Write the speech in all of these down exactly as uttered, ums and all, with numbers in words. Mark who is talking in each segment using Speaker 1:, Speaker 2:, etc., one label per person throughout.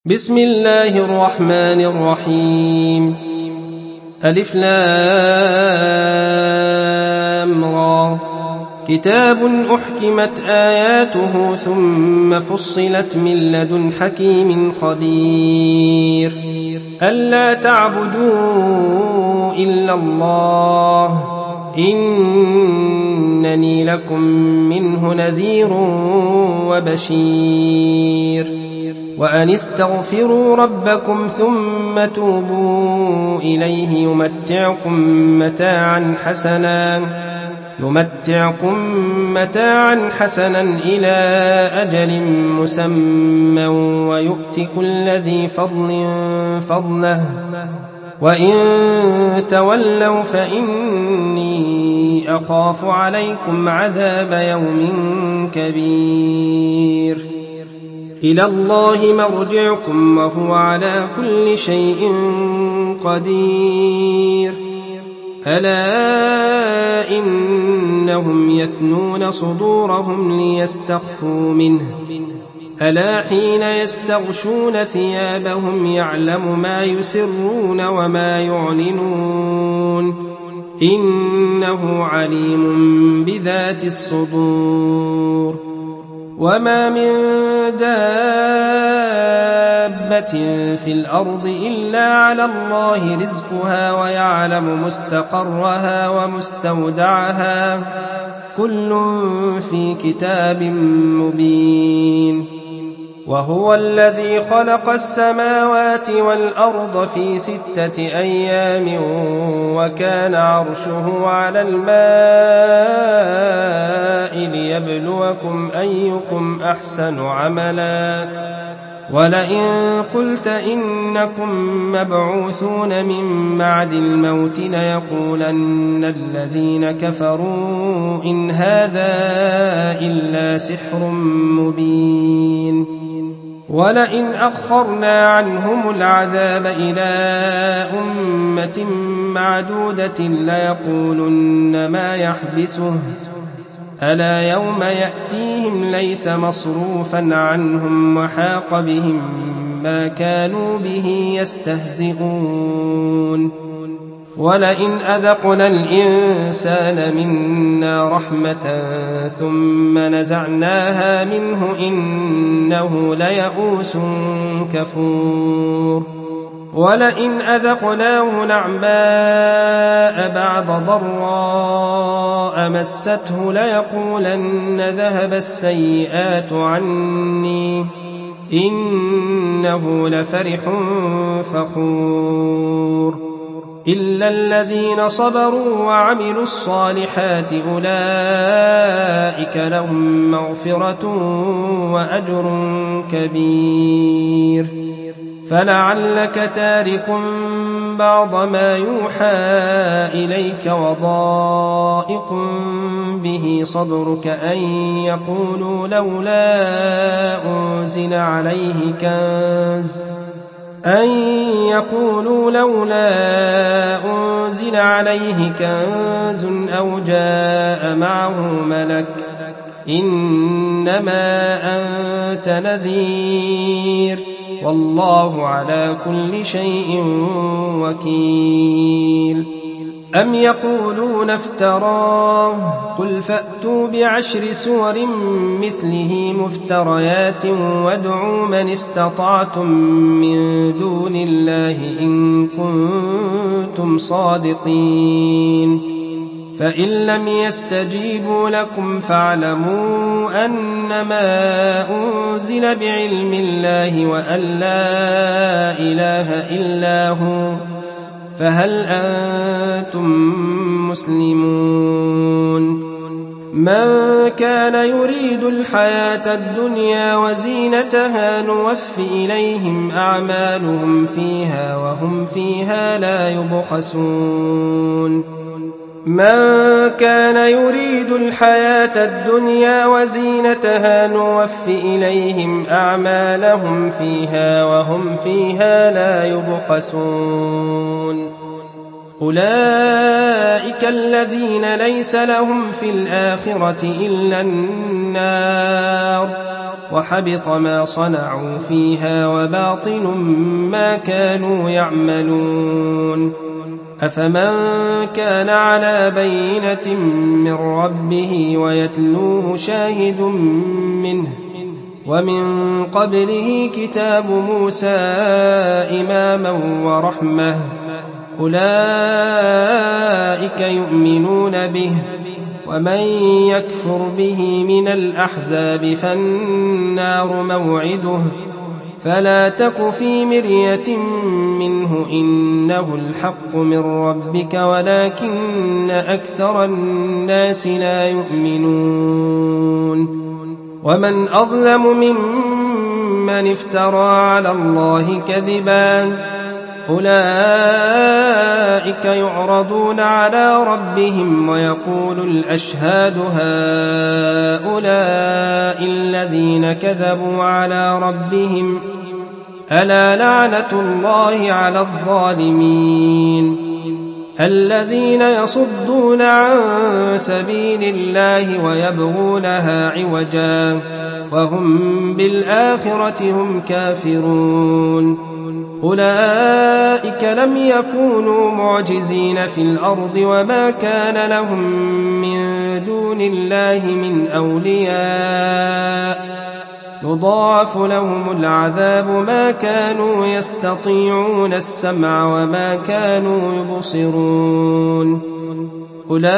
Speaker 1: بسم الله الرحمن الرحيم. ألف لام را. كتاب أحكمت آياته ثم فصلت من لدن حكيم خبير. ألا تعبدوا إلا الله إنني لكم منه نذير وبشير. وأن استغفروا ربكم ثم توبوا إليه يمتعكم متاعا حسنا يمتعكم متاعا حسنا إلى أجل مسمى ويؤت كل ذي فضل فضله وإن تولوا فإني أخاف عليكم عذاب يوم كبير. إلى الله مرجعكم وهو على كل شيء قدير. ألا إنهم يثنون صدورهم ليستخفوا منه ألا حين يستغشون ثيابهم يعلم ما يسرون وما يعلنون إنه عليم بذات الصدور. وما من دابة في الأرض إلا على الله رزقها ويعلم مستقرها ومستودعها كل في كتاب مبين. وهو الذي خلق السماوات والأرض في ستة أيام وكان عرشه على الماء ليبلوكم أيكم أحسن عملا. ولئن قلت إنكم مبعوثون من بعد الموت ليقولن الذين كفروا إن هذا إلا سحر مبين. ولئن أخرنا عنهم العذاب إلى أمة معدودة ليقولن ما يحبسه ألا يوم يأتيهم ليس مصروفا عنهم وحاق بهم ما كانوا به يستهزئون. ولئن أذقنا الإنسان منا رحمة ثم نزعناها منه إنه ليئوس كفور. ولئن أذقناه نعماء بعد ضراء مسته ليقولن ذهب السيئات عني إنه لفرح فخور. إلا الذين صبروا وعملوا الصالحات أولئك لهم مغفرة وأجر كبير. فلعلك تارك بعض ما يوحى إليك وضائق به صدرك أن يقولوا لولا أنزل عليه كنز أن يقولوا لولا أنزل عليه كنز أو جاء معه ملك إنما أنت نذير والله على كل شيء وكيل. أم يقولون افتراه قل فأتوا بعشر سور مثله مفتريات وادعوا من استطعتم من دون الله إن كنتم صادقين. فإن لم يستجيبوا لكم فاعلموا أنما أنزل بعلم الله وأن لا إله إلا هو فهل أنتم مسلمون. من كان يريد الحياة الدنيا وزينتها نوف إليهم أعمالهم فيها وهم فيها لا يبخسون. من كان يريد الحياة الدنيا وزينتها نوف إليهم أعمالهم فيها وهم فيها لا يبخسون. أولئك الذين ليس لهم في الآخرة إلا النار وحبط ما صنعوا فيها وباطل ما كانوا يعملون. أفمن كان على بينة من ربه ويتلوه شاهد منه ومن قبله كتاب موسى إماما ورحمة أولئك يؤمنون به، ومن يكفر به من الأحزاب فالنار موعده، فلا تك في مرية منه إنه الحق من ربك ولكن أكثر الناس لا يؤمنون. ومن أظلم ممن افترى على الله كذبا أولئك يعرضون على ربهم ويقول الأشهاد هؤلاء الذين كذبوا على ربهم ألا لعنة الله على الظالمين الذين يصدون عن سبيل الله ويبغونها عوجا وهم بالآخرة هم كافرون. أولئك لم يكونوا معجزين في الأرض وما كان لهم من دون الله من أولياء يضاعف لهم العذاب ما كانوا يستطيعون السمع وما كانوا يبصرون. أولئك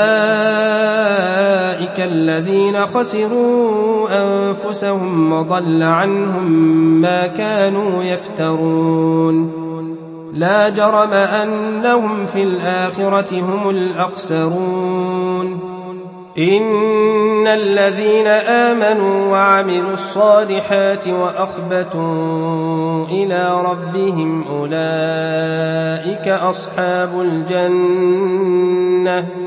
Speaker 1: الذين خسروا أنفسهم وضل عنهم ما كانوا يفترون. لا جرم أنهم في الآخرة هم الأخسرون. إن الذين آمنوا وعملوا الصالحات وأخبتوا إلى ربهم أولئك أصحاب الجنة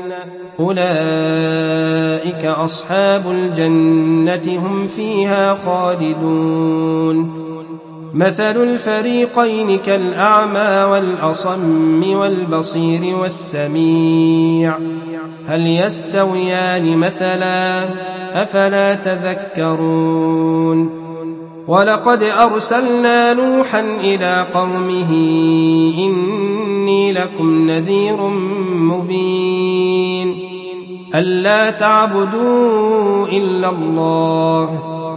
Speaker 1: أولئك أصحاب الجنة هم فيها خالدون. مثل الفريقين كالأعمى والأصم والبصير والسميع هل يستويان مثلا أفلا تذكرون. ولقد أرسلنا نوحا إلى قومه إني لكم نذير مبين ألا تعبدوا إلا الله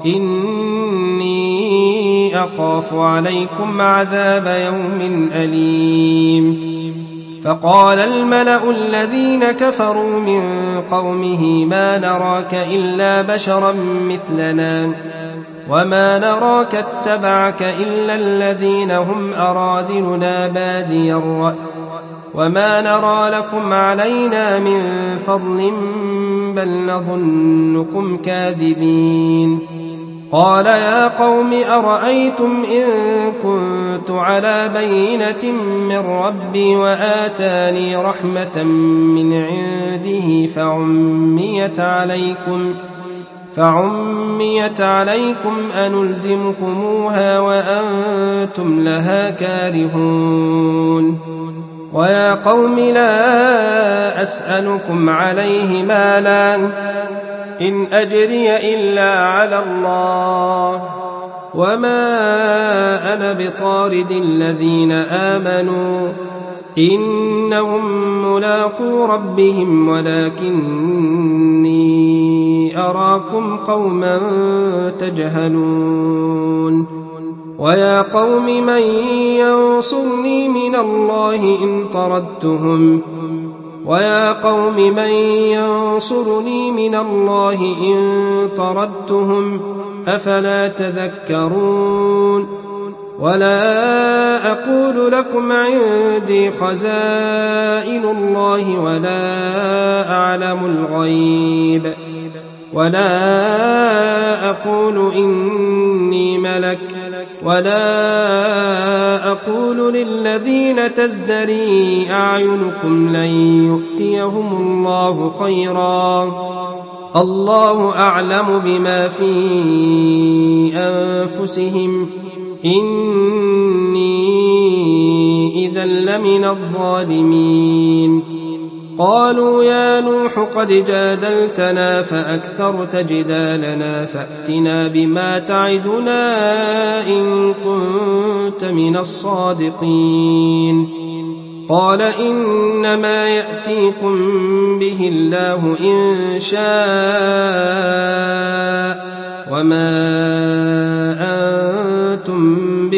Speaker 1: إني أخاف عليكم عذاب يوم أليم. فقال الملأ الذين كفروا من قومه ما نراك إلا بشرا مثلنا وما نراك اتبعك إلا الذين هم أراذلنا بادي الرأي وما نرى لكم علينا من فضل بل نظنكم كاذبين. قال يا قوم أرأيتم إن كنت على بينة من ربي وآتاني رحمة من عنده فعميت عليكم فعميت عليكم أنلزمكموها وأنتم لها كارهون. ويا قوم لا أسألكم عليه مالا إن أجري إلا على الله وما أنا بطارد الذين آمنوا إنهم ملاقو ربهم ولكني أراكم قوما تجهلون. ويا قوم من ينصرني من الله إن طردتهم ويا قوم من ينصرني من الله إن طردتهم أفلا تذكرون. ولا أقول لكم عندي خزائن الله ولا أعلم الغيب ولا أقول إني ملك ولا أقول للذين تزدري أعينكم لن يؤتيهم الله خيرا الله أعلم بما في أنفسهم إني إذا لمن الظالمين. قالوا يا نوح قد جادلتنا فأكثرت جدالنا فأتنا بما تعدنا إن كنت من الصادقين قال إنما يأتيكم به الله إن شاء وما أنتم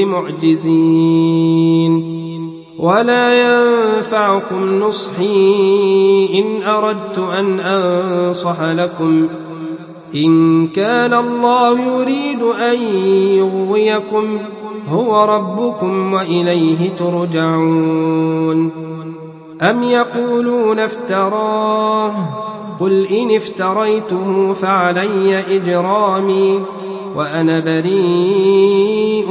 Speaker 1: بمعجزين ولا ينفعكم نصحي إن أردت أن أنصح لكم إن كان الله يريد أن يغويكم هو ربكم وإليه ترجعون أم يقولون افتراه قل إن افتريته فعلي إجرامي وأنا بريء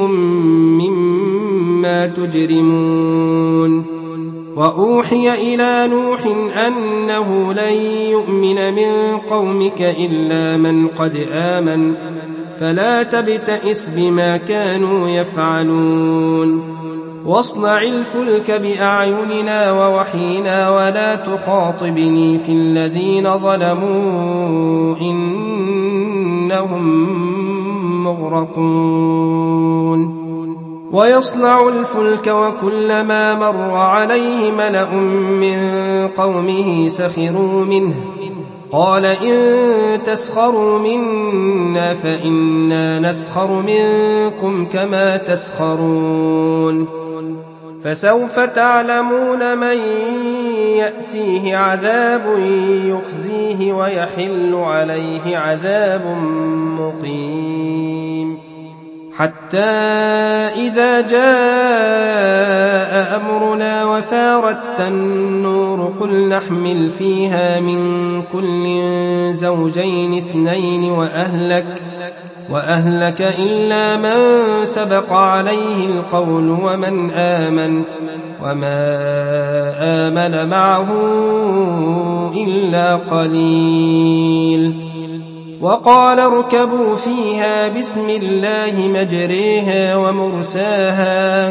Speaker 1: مما تجرمون وأوحي إلى نوح أنه لن يؤمن من قومك إلا من قد آمن فلا تبتئس بما كانوا يفعلون واصنع الفلك بأعيننا ووحينا ولا تخاطبني في الذين ظلموا إنهم مغرقون ويصنع الفلك وكلما مر عليه ملأ من قومه سخروا منه قال إن تسخروا منا فإنا نسخر منكم كما تسخرون فسوف تعلمون من يأتيه عذاب يخزيه ويحل عليه عذاب مقيم حتى إذا جاء أمرنا وفارت النور قل نحمل فيها من كل زوجين اثنين وأهلك, وأهلك إلا من سبق عليه القول ومن آمن وما آمن معه إلا قليل وقال اركبوا فيها بسم الله مجريها ومرساها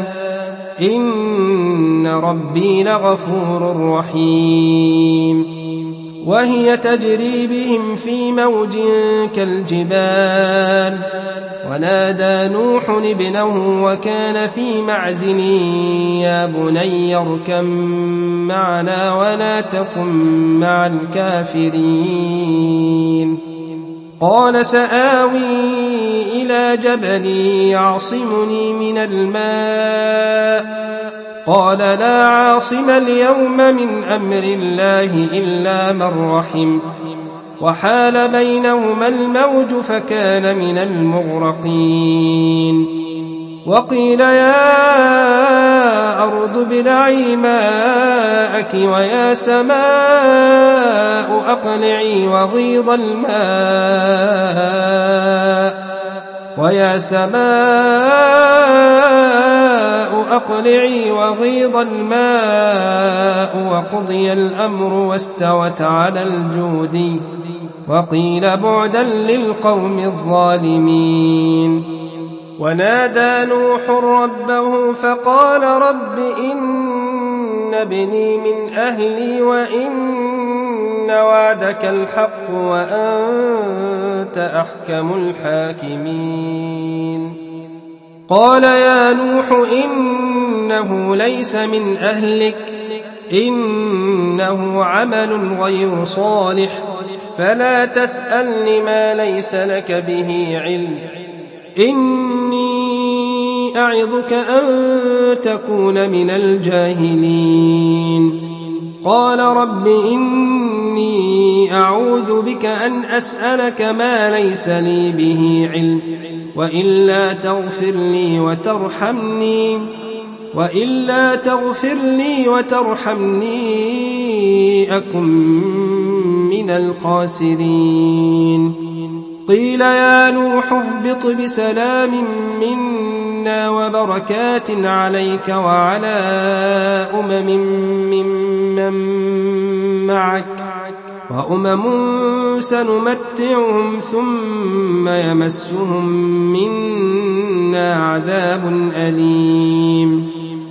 Speaker 1: إن ربي لغفور رحيم وهي تجري بهم في موج كالجبال ونادى نوح ابنه وكان في معزل يا بني اركب معنا ولا تكن مع الكافرين قال سآوي إلى جبل يعصمني من الماء قال لا عاصم اليوم من أمر الله إلا من رحم وحال بينهما الموج فكان من المغرقين وقيل يا أرض ابلعي ماءك ويا سماء أقلعي وغيض الماء ويا سماء أقلعي وغيض الماء وقضي الأمر واستوت على الجود وقيل بعدا للقوم الظالمين ونادى نوح ربه فقال رب إن ابني من أهلي وإن وعدك الحق وأنت أحكم الحاكمين قال يا نوح إنه ليس من أهلك إنه عمل غير صالح فلا تسألني ما ليس لك به علم إني أعظك أن تكون من الجاهلين قال رب إني أعوذ بك أن أسألك ما ليس لي به علم وإلا تغفر لي وترحمني وإلا تغفر لي وترحمني أكن من الخاسرين قيل يا نوح اهبط بسلام منا وبركات عليك وعلى أمم ممن معك وأمم سنمتعهم ثم يمسهم منا عذاب أليم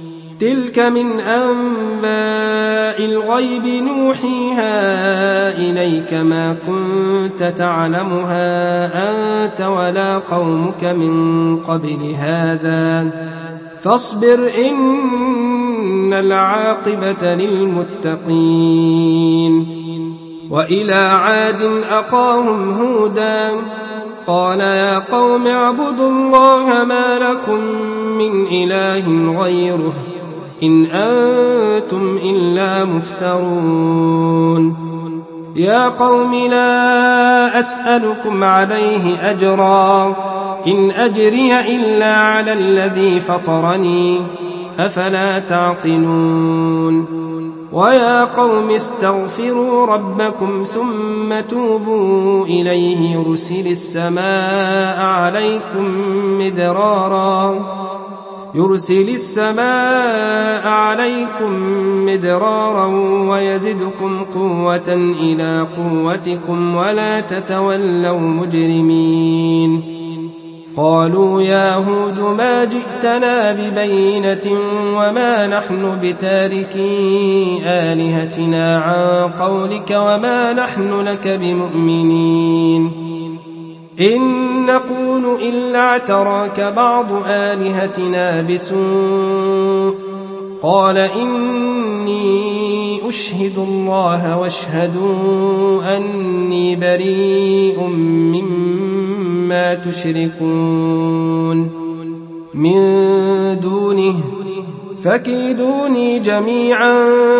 Speaker 1: تلك من أنباء الغيب نوحيها إليك ما كنت تعلمها أنت ولا قومك من قبل هذا فاصبر إن العاقبة للمتقين. وإلى عاد أخاهم هودا قال يا قوم اعبدوا الله ما لكم من إله غيره إن أنتم إلا مفترون. يا قوم لا أسألكم عليه أجرا إن أجري إلا على الذي فطرني أفلا تعقلون. ويا قوم استغفروا ربكم ثم توبوا إليه يرسل السماء عليكم مدرارا يرسل السماء عليكم مدرارا ويزدكم قوة إلى قوتكم ولا تتولوا مجرمين. قالوا يا هود ما جئتنا ببينة وما نحن بتاركي آلهتنا عن قولك وما نحن لك بمؤمنين إن نقول إلا اعتراك بعض آلهتنا بسوء قال إني أشهد الله واشهدوا أني بريء مما تشركون من دونه فكيدوني جميعا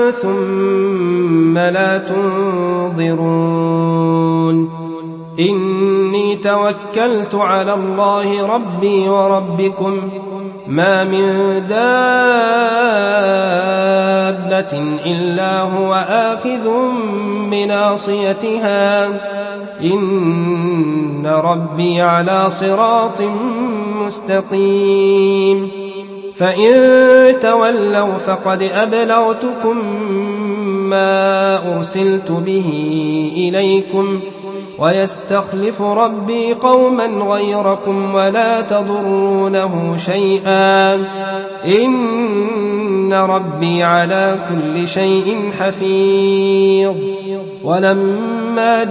Speaker 1: ثم لا تنظرون. إني توكلت على الله ربي وربكم ما من دابة إلا هو آخذ بناصيتها إن ربي على صراط مستقيم. فإن تولوا فقد أبلغتكم ما أرسلت به إليكم ويستخلف ربي قوما غيركم ولا تضرونه شيئا إن ربي على كل شيء حفيظ. ولما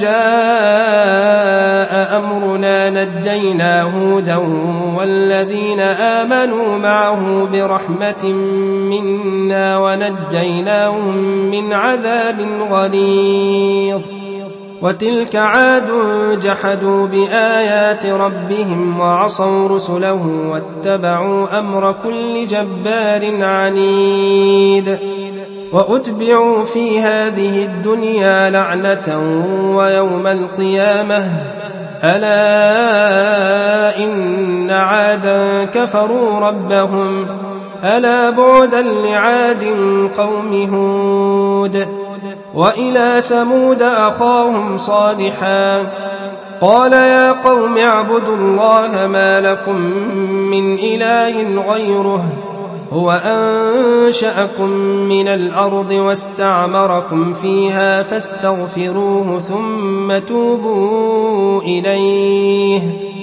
Speaker 1: جاء أمرنا نجينا هودا والذين آمنوا معه برحمة منا ونجيناهم من عذاب غليظ. وتلك عاد جحدوا بآيات ربهم وعصوا رسله واتبعوا أمر كل جبار عنيد. وأتبعوا في هذه الدنيا لعنة ويوم القيامة ألا إن عادا كفروا ربهم ألا بعدا لعاد قوم هود. وإلى ثمود أخاهم صالحا قال يا قوم اعبدوا الله ما لكم من إله غيره هو أنشأكم من الأرض واستعمركم فيها فاستغفروه ثم توبوا إليه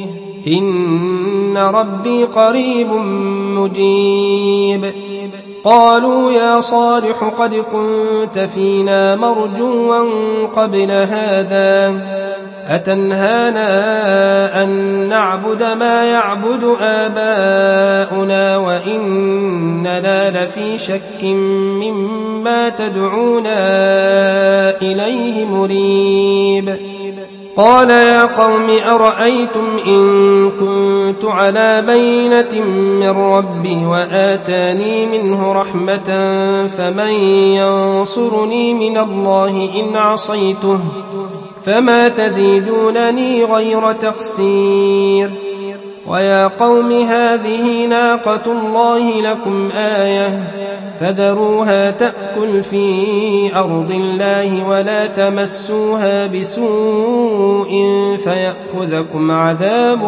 Speaker 1: إن ربي قريب مجيب. قالوا يا صالح قد كنت فينا مرجوا قبل هذا أتنهانا أن نعبد ما يعبد آباؤنا وإننا لفي شك مما تدعونا إليه مريب. قال يا قوم أرأيتم إن كنت على بينة من ربي وآتاني منه رحمة فمن ينصرني من الله إن عصيته فما تزيدونني غير تقصير. ويا قوم هذه ناقة الله لكم آية فذروها تأكل في أرض الله ولا تمسوها بسوء فيأخذكم عذاب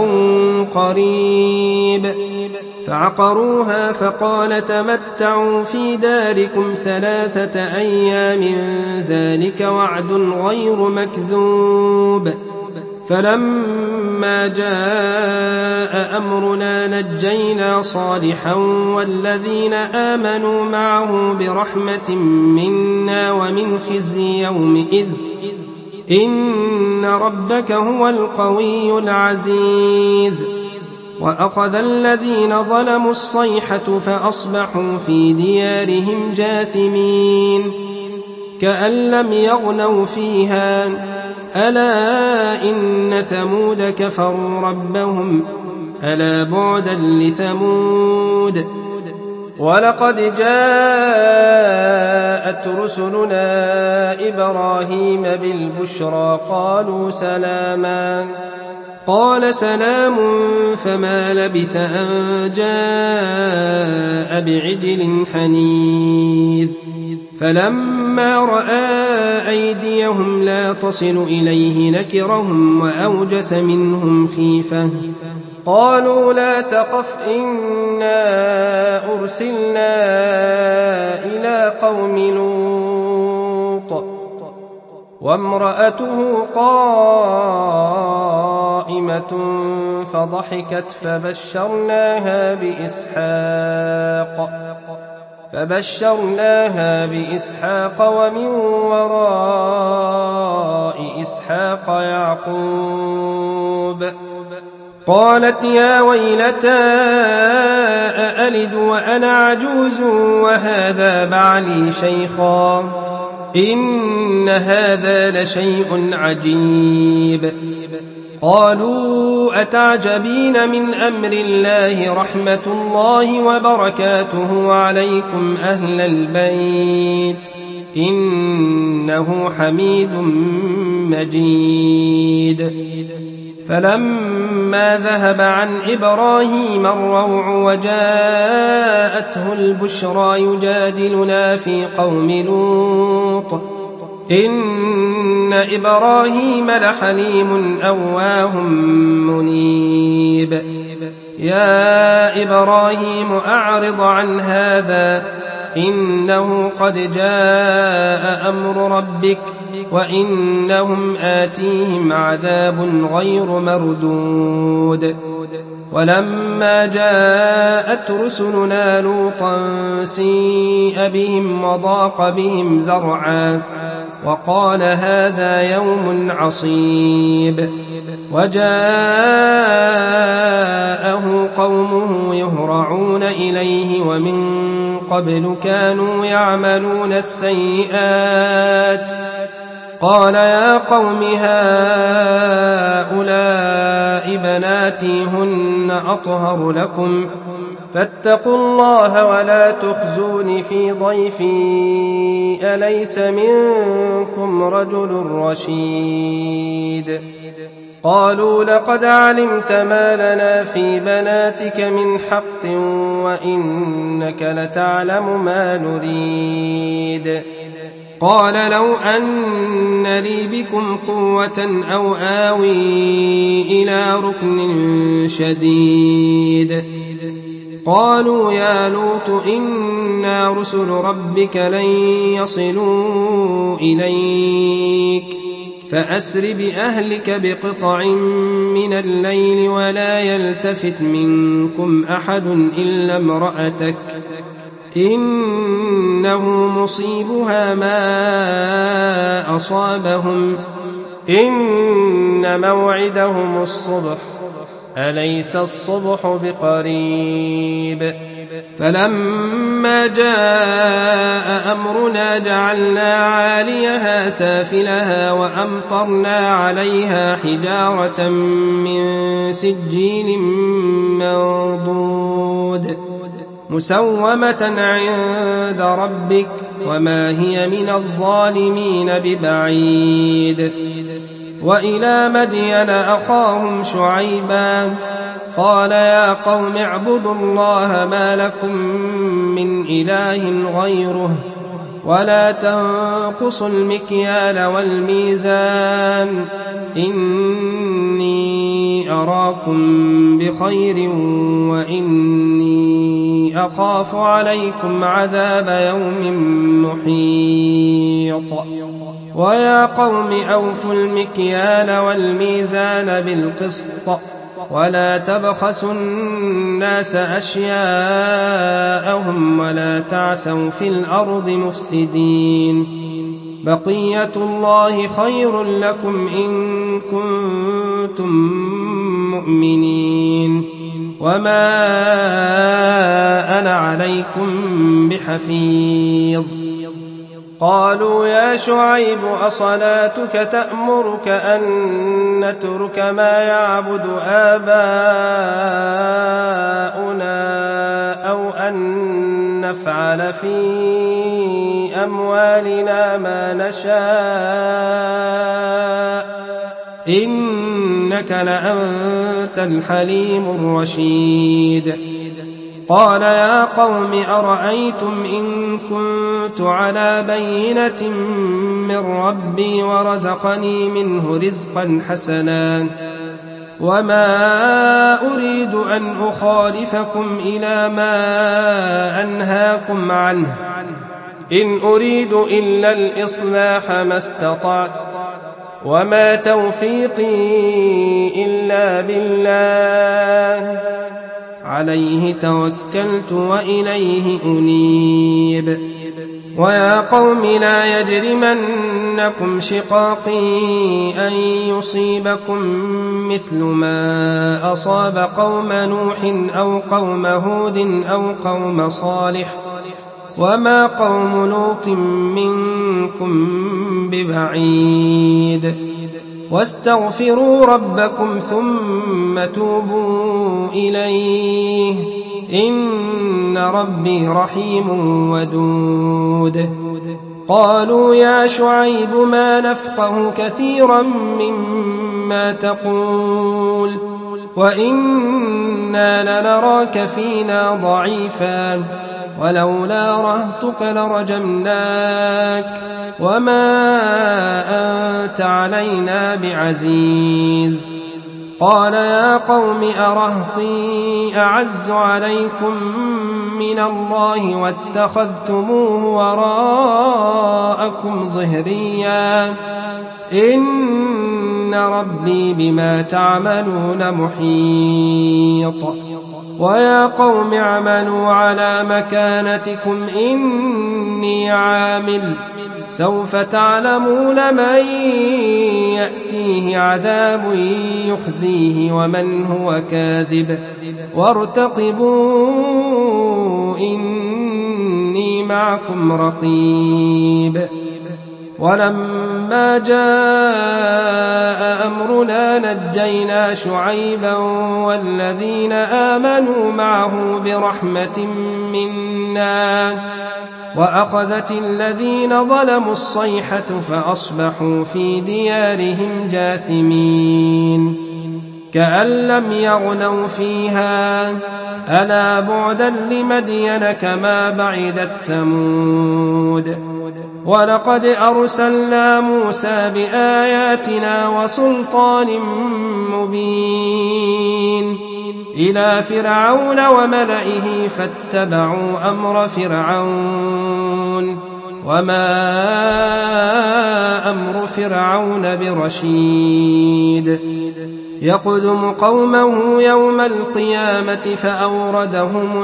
Speaker 1: قريب. فعقروها فقال تمتعوا في داركم ثلاثة أيام ذلك وعد غير مكذوب. فلما جاء أمرنا نجينا صالحا والذين آمنوا معه برحمة منا ومن خزي يومئذ إن ربك هو القوي العزيز. وأخذ الذين ظلموا الصيحة فأصبحوا في ديارهم جاثمين كأن لم يغنوا فيها ألا إن ثمود كفروا ربهم ألا بعدا لثمود. ولقد جاءت رسلنا إبراهيم بالبشرى قالوا سلاما قال سلام فما لبث أن جاء بعجل حنيذ. فلما رأى أيديهم لا تصل إليه نكرهم وأوجس منهم خيفة قالوا لا تخف إنا أرسلنا إلى قوم لوط وامرأته قائمة فضحكت فبشرناها بإسحاق فبشرناها بإسحاق ومن وراء إسحاق يعقوب. قالت يا ويلتى أألد وأنا عجوز وهذا بعلي شيخا إن هذا لشيء عجيب. قالوا أتعجبين من أمر الله رحمة الله وبركاته عليكم أهل البيت إنه حميد مجيد. فلما ذهب عن إبراهيم الروع وجاءته البشرى يجادلنا في قوم لوط إن إبراهيم لحليم أواه منيب. يا إبراهيم أعرض عن هذا إنه قد جاء أمر ربك وإنهم آتيهم عذاب غير مردود. ولما جاءت رسلنا لوطا سيء بهم وضاق بهم ذرعا وقال هذا يوم عصيب. وجاءه قومه يهرعون إليه ومن قبل كانوا يعملون السيئات قال يا قوم هؤلاء بناتي هن أطهر لكم فاتقوا الله ولا تخزون في ضيفي أليس منكم رجل رشيد. قالوا لقد علمت ما لنا في بناتك من حق وإنك لتعلم ما نريد. قال لو أن لي بكم قوة أو آوي إلى ركن شديد. قالوا يا لوط إنا رسل ربك لن يصلوا إليك فأسر بأهلك بقطع من الليل ولا يلتفت منكم أحد إلا امرأتك إنه مصيبها ما أصابهم إن موعدهم الصبح أليس الصبح بقريب. فلما جاء أمرنا جعلنا عاليها سافلها وأمطرنا عليها حجارة من سجيل منضود مسومة عند ربك وما هي من الظالمين ببعيد. وإلى مدين أخاهم شعيبا قال يا قوم اعبدوا الله ما لكم من إله غيره ولا تنقصوا المكيال والميزان إني أراكم بخير وإني إني أخاف عليكم عذاب يوم محيط ويا قوم أوفوا المكيال والميزان بالقسط ولا تبخسوا الناس أشياءهم ولا تعثوا في الأرض مفسدين بقية الله خير لكم إن كنتم مؤمنين وما أنا عليكم بحفيظ قالوا يا شعيب أصلاتك تأمرك أن نترك ما يعبد آباؤنا أو أن نفعل في أموالنا ما نشاء إنك لأنت الحليم الرشيد قال يا قوم أرأيتم إن كنت على بينة من ربي ورزقني منه رزقا حسنا وما أريد أن أخالفكم إلى ما أنهاكم عنه إن أريد إلا الإصلاح ما استطعت وما توفيقي إلا بالله عليه توكلت وإليه أنيب ويا قوم لا يجرمنكم شقاقي أن يصيبكم مثل ما أصاب قوم نوح أو قوم هود أو قوم صالح وما قوم لوط منكم ببعيد واستغفروا ربكم ثم توبوا إليه إن ربي رحيم ودود قالوا يا شعيب ما نفقه كثيرا مما تقول وإنا لنراك فينا ضعيفا ولولا رهطك لرجمناك وما أنت علينا بعزيز قال يا قوم أرهطي أعز عليكم من الله واتخذتموه وراءكم ظهريا إن ربي بما تعملون محيط ويا قوم اعملوا على مكانتكم إني عامل سوف تعلمون من يأتيه عذاب يخزيه ومن هو كاذب وارتقبوا إني معكم رقيب ولما جاء أمرنا نجينا شعيبا والذين آمنوا معه برحمة منا وأخذت الذين ظلموا الصيحة فأصبحوا في ديارهم جاثمين كأن لم يغنوا فيها ألا بعدا لمدين كما بعدت ثمود ولقد أرسلنا موسى بآياتنا وسلطان مبين إلى فرعون وملئه فاتبعوا أمر فرعون وما أمر فرعون برشيد يقدم قومه يوم القيامة فأوردهم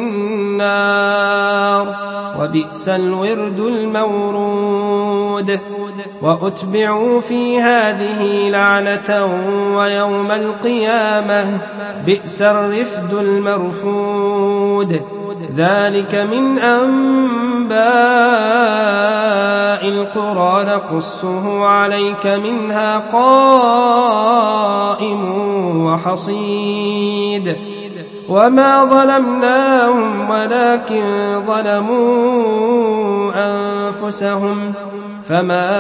Speaker 1: النار وبئس الورد المورود وأتبعوا في هذه لعنة ويوم القيامة بئس الرفد المرفود ذلك من أنباء القرى نقصه عليك منها قائم وحصيد وما ظلمناهم ولكن ظلموا أنفسهم فما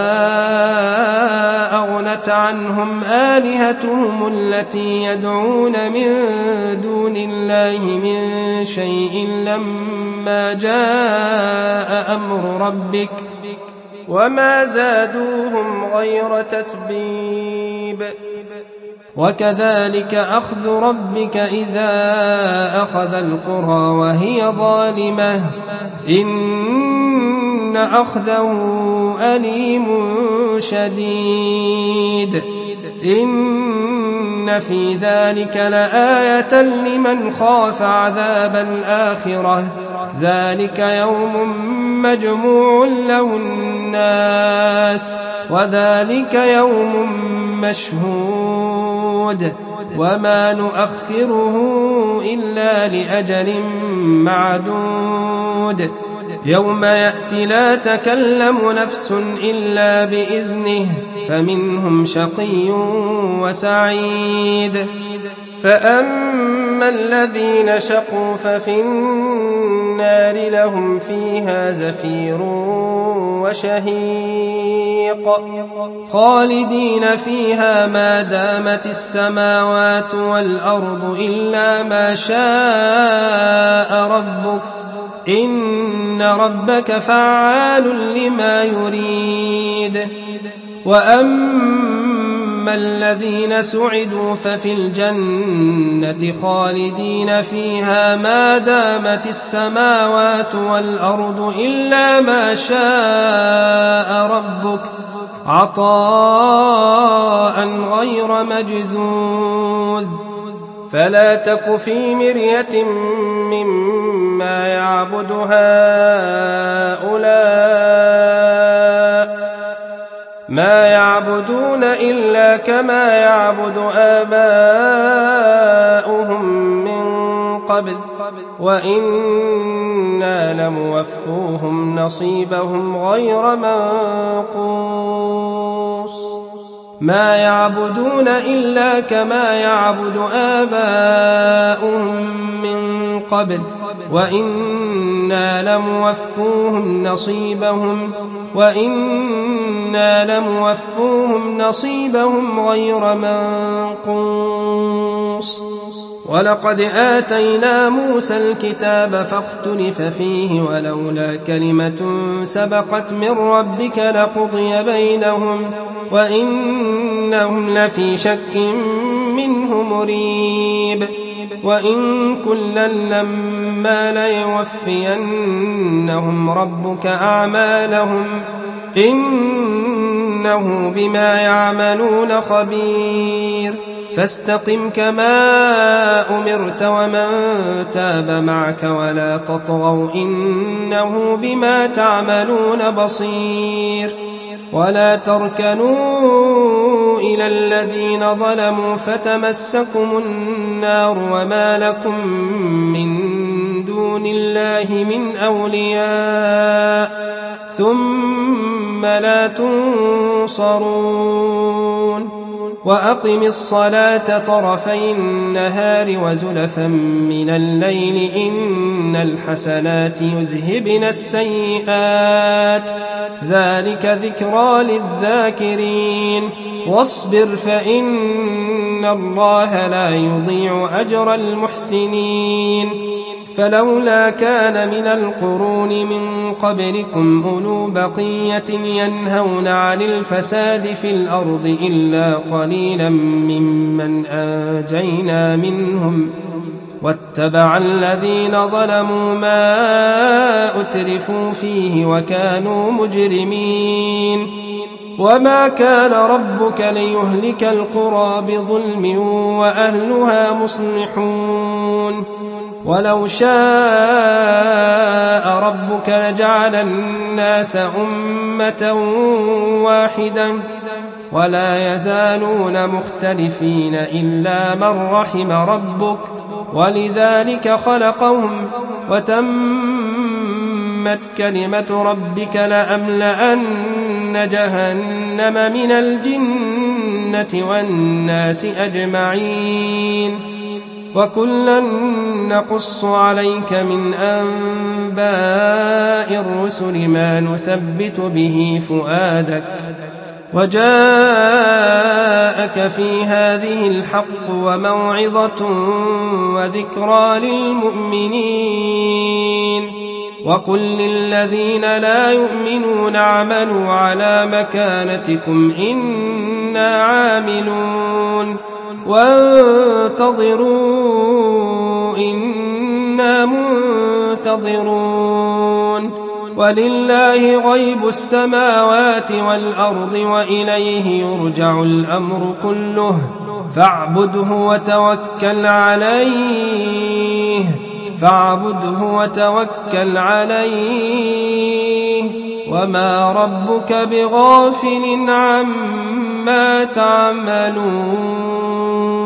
Speaker 1: أغنت عنهم آلهتهم التي يدعون من دون الله من شيء لما جاء أمر ربك وما زادوهم غير تتبيب وكذلك أخذ ربك إذا أخذ القرى وهي ظالمة إن أخذه أليم شديد إن في ذلك لآية لمن خاف عذاب الآخرة ذلك يوم مجموع له الناس وذلك يوم مشهود وما نؤخره إلا لأجل معدود يوم يأتي لا تكلم نفس إلا بإذنه فمنهم شقي وسعيد فأما الذين شقوا ففي النار لهم فيها زفير وشهيق خالدين فيها ما دامت السماوات والأرض إلا ما شاء ربك إن ربك فعال لما يريد وأما الذين سعدوا ففي الجنة خالدين فيها ما دامت السماوات والأرض إلا ما شاء ربك عطاء غير مجذوذ فلا تك في مرية مما يعبد هؤلاء ما يعبدون إلا كما يعبد آباؤهم من قبل وإنا لموفوهم نصيبهم غير منقوص ما يعبدون إلا كما يعبد آباؤهم من قبل وإنا لموفوهم نصيبهم وإنا لموفوهم نصيبهم غير منقوص ولقد آتينا موسى الكتاب فاختلف فيه ولولا كلمة سبقت من ربك لقضي بينهم وإنهم لفي شك منه مريب وإن كلا لما ليوفينهم ربك أعمالهم إنه بما يعملون خبير فاستقم كما أمرت ومن تاب معك ولا تطغوا إنه بما تعملون بصير ولا تركنوا إلى الذين ظلموا فتمسكم النار وما لكم من دون الله من أولياء ثم لا تنصرون وأقم الصلاة طرفي النهار وزلفا من الليل إن الحسنات يذهبن السيئات ذلك ذكرى للذاكرين واصبر فإن الله لا يضيع أجر المحسنين فلولا كان من القرون من قبلكم أولو بقية ينهون عن الفساد في الأرض إلا قليلا ممن أنجينا منهم واتبع الذين ظلموا ما أترفوا فيه وكانوا مجرمين وما كان ربك ليهلك القرى بظلم وأهلها مصلحون ولو شاء ربك لجعل الناس أمة واحدة ولا يزالون مختلفين إلا من رحم ربك ولذلك خلقهم وتمت كلمة ربك لأملأن جهنم من الجنة والناس أجمعين وكلا نقص عليك من أنباء الرسل ما نثبت به فؤادك وجاءك في هذه الحق وموعظة وذكرى للمؤمنين وقل للذين لا يؤمنون اعملوا على مكانتكم إنا عاملون وانتظروا إنا منتظرون ولله غيب السماوات والأرض وإليه يرجع الأمر كله فاعبده وتوكل عليه فاعبده وتوكل عليه وما ربك بغافل عما تعملون